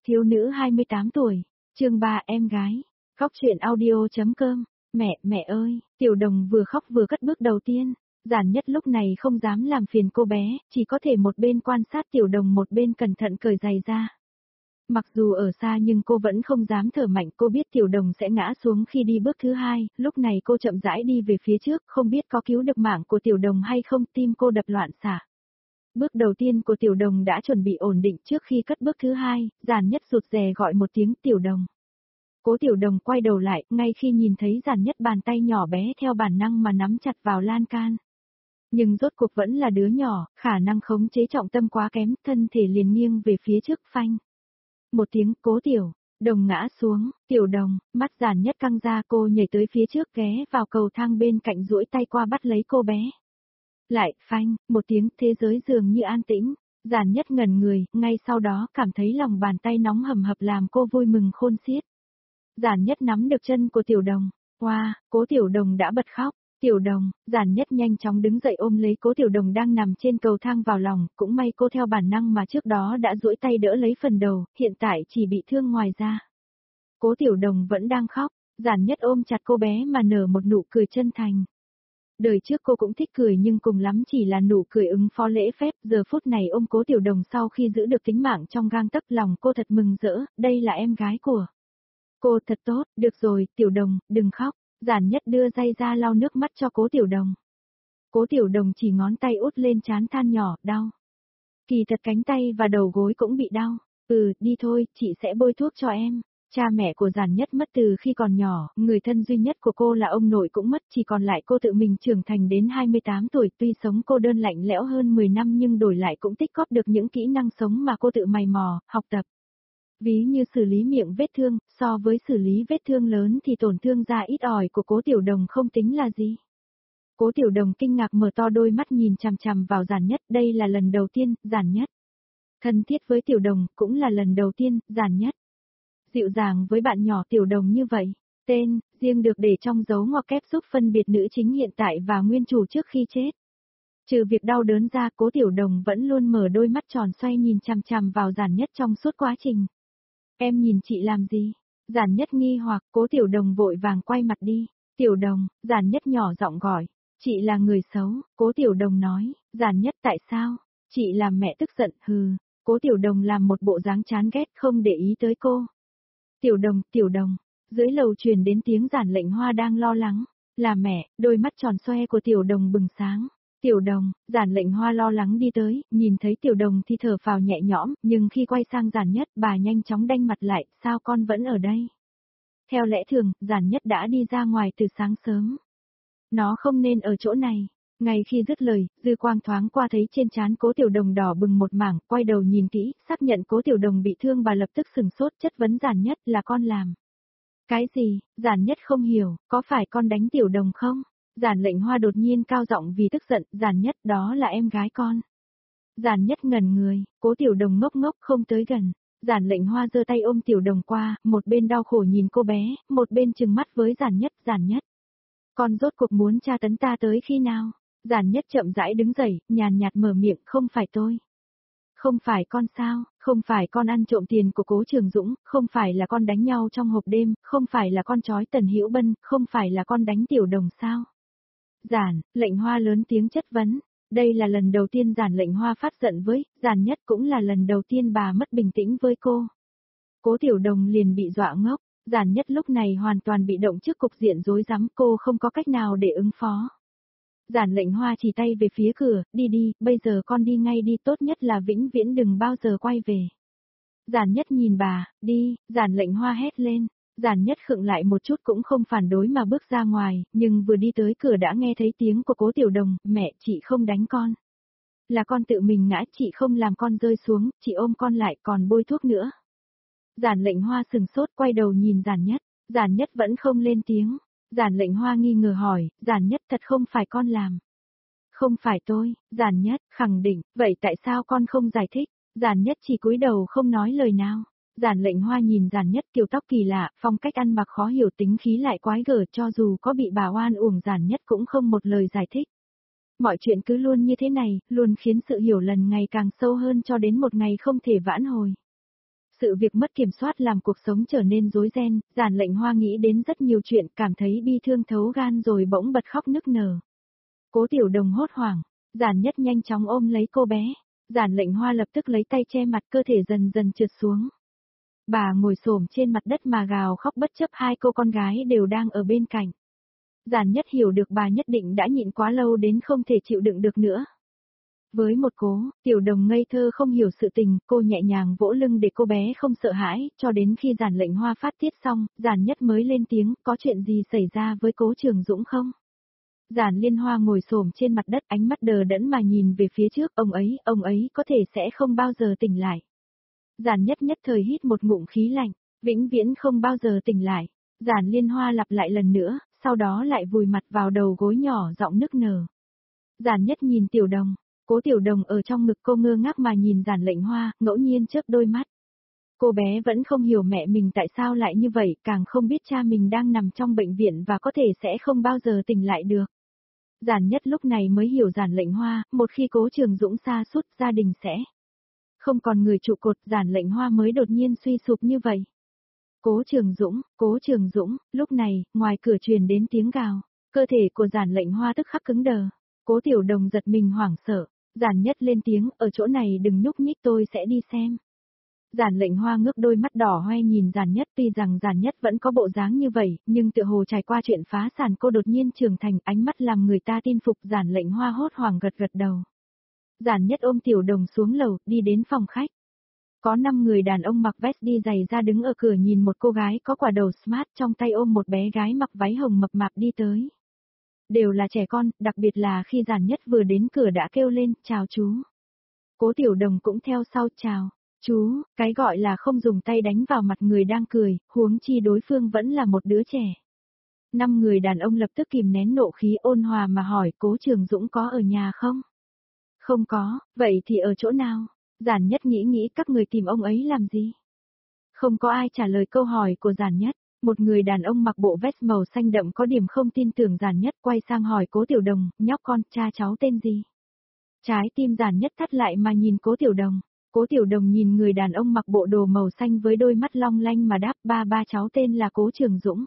thiếu nữ 28 tuổi, chương 3 em gái, khóc chuyện audio.com, mẹ ơi, Tiểu Đồng vừa khóc vừa cất bước đầu tiên, Giản Nhất lúc này không dám làm phiền cô bé, chỉ có thể một bên quan sát Tiểu Đồng một bên cẩn thận cởi giày ra. Mặc dù ở xa nhưng cô vẫn không dám thở mạnh, cô biết Tiểu Đồng sẽ ngã xuống khi đi bước thứ hai, lúc này cô chậm rãi đi về phía trước, không biết có cứu được mạng của Tiểu Đồng hay không, tim cô đập loạn xạ. Bước đầu tiên của Tiểu Đồng đã chuẩn bị ổn định, trước khi cất bước thứ hai, Giản Nhất rụt rè gọi một tiếng Tiểu Đồng. Cố Tiểu Đồng quay đầu lại, ngay khi nhìn thấy Giản Nhất bàn tay nhỏ bé theo bản năng mà nắm chặt vào lan can. Nhưng rốt cuộc vẫn là đứa nhỏ, khả năng khống chế trọng tâm quá kém, thân thể liền nghiêng về phía trước phanh. Một tiếng Cố Tiểu Đồng ngã xuống, Tiểu Đồng, mắt Giản Nhất căng ra, cô nhảy tới phía trước ghé vào cầu thang bên cạnh duỗi tay qua bắt lấy cô bé. Lại phanh, một tiếng, thế giới dường như an tĩnh, Giản Nhất ngẩn người, ngay sau đó cảm thấy lòng bàn tay nóng hầm hập làm cô vui mừng khôn xiết. Giản Nhất nắm được chân của Tiểu Đồng, wow, Cố Tiểu Đồng đã bật khóc. Tiểu Đồng, Giản Nhất nhanh chóng đứng dậy ôm lấy Cố Tiểu Đồng đang nằm trên cầu thang vào lòng, cũng may cô theo bản năng mà trước đó đã duỗi tay đỡ lấy phần đầu, hiện tại chỉ bị thương ngoài da. Cố Tiểu Đồng vẫn đang khóc, Giản Nhất ôm chặt cô bé mà nở một nụ cười chân thành. Đời trước cô cũng thích cười nhưng cùng lắm chỉ là nụ cười ứng phó lễ phép, giờ phút này ôm Cố Tiểu Đồng sau khi giữ được tính mạng trong gang tấc, lòng cô thật mừng rỡ, đây là em gái của cô, thật tốt, được rồi, Tiểu Đồng, đừng khóc. Giản Nhất đưa tay ra lau nước mắt cho Cố Tiểu Đồng. Cố Tiểu Đồng chỉ ngón tay út lên trán than nhỏ, đau. Kỳ thật cánh tay và đầu gối cũng bị đau. Đi thôi, chị sẽ bôi thuốc cho em. Cha mẹ của Giản Nhất mất từ khi còn nhỏ, người thân duy nhất của cô là ông nội cũng mất, chỉ còn lại cô tự mình trưởng thành đến 28 tuổi, tuy sống cô đơn lạnh lẽo hơn 10 năm nhưng đổi lại cũng tích góp được những kỹ năng sống mà cô tự mày mò, học tập. Ví như xử lý miệng vết thương, so với xử lý vết thương lớn thì tổn thương da ít ỏi của Cố Tiểu Đồng không tính là gì. Cố Tiểu Đồng kinh ngạc mở to đôi mắt nhìn chằm chằm vào Giản Nhất, đây là lần đầu tiên, Giản Nhất thân thiết với Tiểu Đồng, cũng là lần đầu tiên, Giản Nhất dịu dàng với bạn nhỏ Tiểu Đồng như vậy. Tên, riêng được để trong dấu ngoặc kép giúp phân biệt nữ chính hiện tại và nguyên chủ trước khi chết. Trừ việc đau đớn ra, Cố Tiểu Đồng vẫn luôn mở đôi mắt tròn xoay nhìn chằm chằm vào Giản Nhất trong suốt quá trình. Em nhìn chị làm gì? Giản Nhất nghi hoặc, Cố Tiểu Đồng vội vàng quay mặt đi. Tiểu Đồng, Giản Nhất nhỏ giọng gọi. Chị là người xấu, Cố Tiểu Đồng nói. Giản Nhất tại sao? Chị làm mẹ tức giận, hừ. Cố Tiểu Đồng làm một bộ dáng chán ghét không để ý tới cô. Tiểu Đồng. Dưới lầu truyền đến tiếng Giản Lệnh Hoa đang lo lắng. Là mẹ, đôi mắt tròn xoe của Tiểu Đồng bừng sáng. Tiểu Đồng, Giản Lệnh Hoa lo lắng đi tới, nhìn thấy Tiểu Đồng thì thở phào nhẹ nhõm, nhưng khi quay sang Giản Nhất, bà nhanh chóng đanh mặt lại, sao con vẫn ở đây? Theo lẽ thường, Giản Nhất đã đi ra ngoài từ sáng sớm. Nó không nên ở chỗ này. Ngay khi dứt lời, dư quang thoáng qua thấy trên trán Cố Tiểu Đồng đỏ bừng một mảng, quay đầu nhìn kỹ, xác nhận Cố Tiểu Đồng bị thương, bà lập tức sừng sốt, chất vấn Giản Nhất, là con làm. Cái gì? Giản Nhất không hiểu, có phải con đánh Tiểu Đồng không? Giản Lệnh Hoa đột nhiên cao giọng vì tức giận, Giản Nhất, đó là em gái con. Giản Nhất ngẩn người, Cố Tiểu Đồng ngốc ngốc không tới gần. Giản Lệnh Hoa giơ tay ôm Tiểu Đồng qua, một bên đau khổ nhìn cô bé, một bên trừng mắt với Giản Nhất. Con rốt cuộc muốn tra tấn ta tới khi nào? Giản Nhất chậm rãi đứng dậy, nhàn nhạt mở miệng, không phải tôi. Không phải con sao, không phải con ăn trộm tiền của Cố Trường Dũng, không phải là con đánh nhau trong hộp đêm, không phải là con trói Tần Hữu Bân, không phải là con đánh Tiểu Đồng sao? Lệnh Hoa lớn tiếng chất vấn. Đây là lần đầu tiên Giản Lệnh Hoa phát giận với, Giản Nhất cũng là lần đầu tiên bà mất bình tĩnh với cô. Cố Tiểu Đồng liền bị dọa ngốc, Giản Nhất lúc này hoàn toàn bị động trước cục diện rối rắm, cô không có cách nào để ứng phó. Giản Lệnh Hoa chỉ tay về phía cửa, đi, bây giờ con đi ngay đi, tốt nhất là vĩnh viễn đừng bao giờ quay về. Giản Nhất nhìn bà, đi, Giản Lệnh Hoa hét lên. Giản Nhất khựng lại một chút cũng không phản đối mà bước ra ngoài, nhưng vừa đi tới cửa đã nghe thấy tiếng của Cố Tiểu Đồng, mẹ, chị không đánh con. Là con tự mình ngã, chị không làm con rơi xuống, chị ôm con lại còn bôi thuốc nữa. Giản Lệnh Hoa sừng sốt quay đầu nhìn Giản Nhất vẫn không lên tiếng. Giản Lệnh Hoa nghi ngờ hỏi, Giản Nhất thật không phải con làm. Không phải tôi, Giản Nhất khẳng định, vậy tại sao con không giải thích? Giản Nhất chỉ cúi đầu không nói lời nào. Giản Lệnh Hoa nhìn Giản Nhất, kiểu tóc kỳ lạ, phong cách ăn mặc khó hiểu, tính khí lại quái gở, cho dù có bị bà oan uổng Giản Nhất cũng không một lời giải thích. Mọi chuyện cứ luôn như thế này, luôn khiến sự hiểu lầm ngày càng sâu hơn cho đến một ngày không thể vãn hồi. Sự việc mất kiểm soát làm cuộc sống trở nên rối ren, Giản Lệnh Hoa nghĩ đến rất nhiều chuyện, cảm thấy bi thương thấu gan rồi bỗng bật khóc nức nở. Cố Tiểu Đồng hốt hoảng, Giản Nhất nhanh chóng ôm lấy cô bé. Giản Lệnh Hoa lập tức lấy tay che mặt, cơ thể dần dần trượt xuống. Bà ngồi xổm trên mặt đất mà gào khóc bất chấp hai cô con gái đều đang ở bên cạnh. Giản Nhất hiểu được bà nhất định đã nhịn quá lâu đến không thể chịu đựng được nữa. Với một Cố Tiểu Đồng ngây thơ không hiểu sự tình, cô nhẹ nhàng vỗ lưng để cô bé không sợ hãi, cho đến khi Giản Lệnh Hoa phát tiết xong, Giản Nhất mới lên tiếng, có chuyện gì xảy ra với Cố Trường Dũng không? Giản Liên Hoa ngồi xổm trên mặt đất, ánh mắt đờ đẫn mà nhìn về phía trước, ông ấy có thể sẽ không bao giờ tỉnh lại. Giản Nhất nhất thời hít một ngụm khí lạnh, vĩnh viễn không bao giờ tỉnh lại. Giản Liên Hoa lặp lại lần nữa, sau đó lại vùi mặt vào đầu gối nhỏ giọng nức nở. Giản Nhất nhìn Tiểu Đồng, Cố Tiểu Đồng ở trong ngực cô ngơ ngác mà nhìn Giản Lệnh Hoa, ngẫu nhiên chớp đôi mắt. Cô bé vẫn không hiểu mẹ mình tại sao lại như vậy, càng không biết cha mình đang nằm trong bệnh viện và có thể sẽ không bao giờ tỉnh lại được. Giản Nhất lúc này mới hiểu Giản Lệnh Hoa, một khi Cố Trường Dũng sa sút, gia đình sẽ không còn người trụ cột, Giản Lệnh Hoa mới đột nhiên suy sụp như vậy. Cố Trường Dũng, lúc này, ngoài cửa truyền đến tiếng gào, cơ thể của Giản Lệnh Hoa tức khắc cứng đờ. Cố Tiểu Đồng giật mình hoảng sợ, Giản Nhất lên tiếng, ở chỗ này đừng nhúc nhích, tôi sẽ đi xem. Giản Lệnh Hoa ngước đôi mắt đỏ hoe nhìn Giản Nhất, tuy rằng Giản Nhất vẫn có bộ dáng như vậy, nhưng tựa hồ trải qua chuyện phá sản cô đột nhiên trưởng thành, ánh mắt làm người ta tin phục. Giản Lệnh Hoa hốt hoảng gật gật đầu. Giản Nhất ôm Tiểu Đồng xuống lầu, đi đến phòng khách. Có 5 người đàn ông mặc vest đi giày ra đứng ở cửa nhìn một cô gái có quả đầu smart trong tay ôm một bé gái mặc váy hồng mập mạp đi tới. Đều là trẻ con, đặc biệt là khi Giản Nhất vừa đến cửa đã kêu lên, chào chú. Cố Tiểu Đồng cũng theo sau, chào. Chú, cái gọi là không dùng tay đánh vào mặt người đang cười, huống chi đối phương vẫn là một đứa trẻ. 5 người đàn ông lập tức kìm nén nộ khí ôn hòa mà hỏi Cố Trường Dũng có ở nhà không? Không có, vậy thì ở chỗ nào? Giản Nhất nghĩ các người tìm ông ấy làm gì? Không có ai trả lời câu hỏi của Giản Nhất. Một người đàn ông mặc bộ vest màu xanh đậm có điểm không tin tưởng Giản Nhất quay sang hỏi Cố Tiểu Đồng, nhóc con, cha cháu tên gì? Trái tim Giản Nhất thắt lại mà nhìn Cố Tiểu Đồng. Cố Tiểu Đồng nhìn người đàn ông mặc bộ đồ màu xanh với đôi mắt long lanh mà đáp, ba cháu tên là Cố Trường Dũng.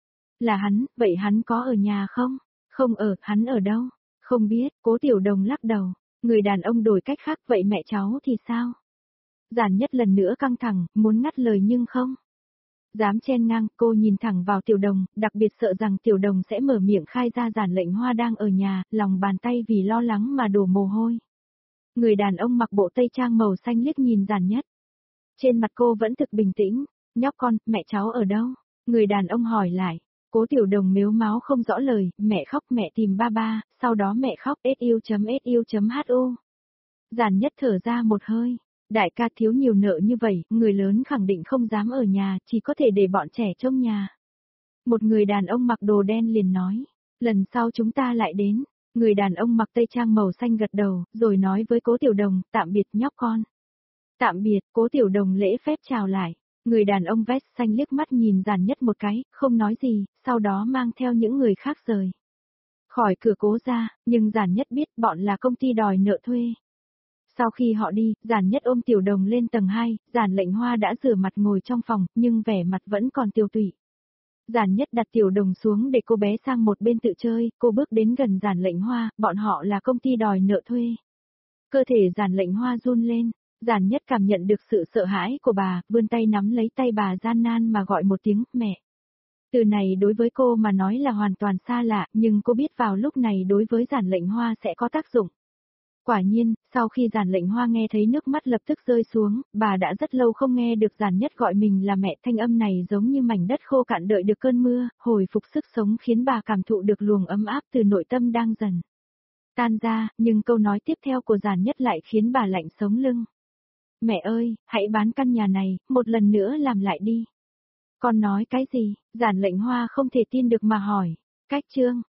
Là hắn, vậy hắn có ở nhà không? Không ở, hắn ở đâu? Không biết, Cố Tiểu Đồng lắc đầu. Người đàn ông đổi cách khác, vậy mẹ cháu thì sao? Giản Nhất lần nữa căng thẳng, muốn ngắt lời nhưng không dám chen ngang, cô nhìn thẳng vào Tiểu Đồng, đặc biệt sợ rằng Tiểu Đồng sẽ mở miệng khai ra Giản Lệnh Hoa đang ở nhà, lòng bàn tay vì lo lắng mà đổ mồ hôi. Người đàn ông mặc bộ tây trang màu xanh liếc nhìn Giản Nhất. Trên mặt cô vẫn thực bình tĩnh, nhóc con, mẹ cháu ở đâu? Người đàn ông hỏi lại. Cố Tiểu Đồng mếu máo không rõ lời, mẹ khóc, mẹ tìm ba, sau đó mẹ khóc SU.SU.HU. Giản Nhất thở ra một hơi. Đại ca thiếu nhiều nợ như vậy, người lớn khẳng định không dám ở nhà, chỉ có thể để bọn trẻ trông nhà. Một người đàn ông mặc đồ đen liền nói, lần sau chúng ta lại đến. Người đàn ông mặc tây trang màu xanh gật đầu, rồi nói với Cố Tiểu Đồng, tạm biệt nhóc con. Tạm biệt, Cố Tiểu Đồng lễ phép chào lại. Người đàn ông vest xanh liếc mắt nhìn Giản Nhất một cái, không nói gì, sau đó mang theo những người khác rời khỏi cửa Cố ra, nhưng Giản Nhất biết bọn là công ty đòi nợ thuê. Sau khi họ đi, Giản Nhất ôm Tiểu Đồng lên tầng 2, Giản Lệnh Hoa đã rửa mặt ngồi trong phòng, nhưng vẻ mặt vẫn còn tiêu tụy. Giản Nhất đặt Tiểu Đồng xuống để cô bé sang một bên tự chơi, cô bước đến gần Giản Lệnh Hoa, bọn họ là công ty đòi nợ thuê. Cơ thể Giản Lệnh Hoa run lên, Giản Nhất cảm nhận được sự sợ hãi của bà, vươn tay nắm lấy tay bà gian nan mà gọi một tiếng, mẹ. Từ này đối với cô mà nói là hoàn toàn xa lạ, nhưng cô biết vào lúc này đối với Giản Lệnh Hoa sẽ có tác dụng. Quả nhiên, sau khi Giản Lệnh Hoa nghe thấy nước mắt lập tức rơi xuống, bà đã rất lâu không nghe được Giản Nhất gọi mình là mẹ, thanh âm này giống như mảnh đất khô cạn đợi được cơn mưa, hồi phục sức sống khiến bà cảm thụ được luồng ấm áp từ nội tâm đang dần tan ra, nhưng câu nói tiếp theo của Giản Nhất lại khiến bà lạnh sống lưng. Mẹ ơi, hãy bán căn nhà này, một lần nữa làm lại đi. Con nói cái gì? Giản Lệnh Hoa không thể tin được mà hỏi. Cách chương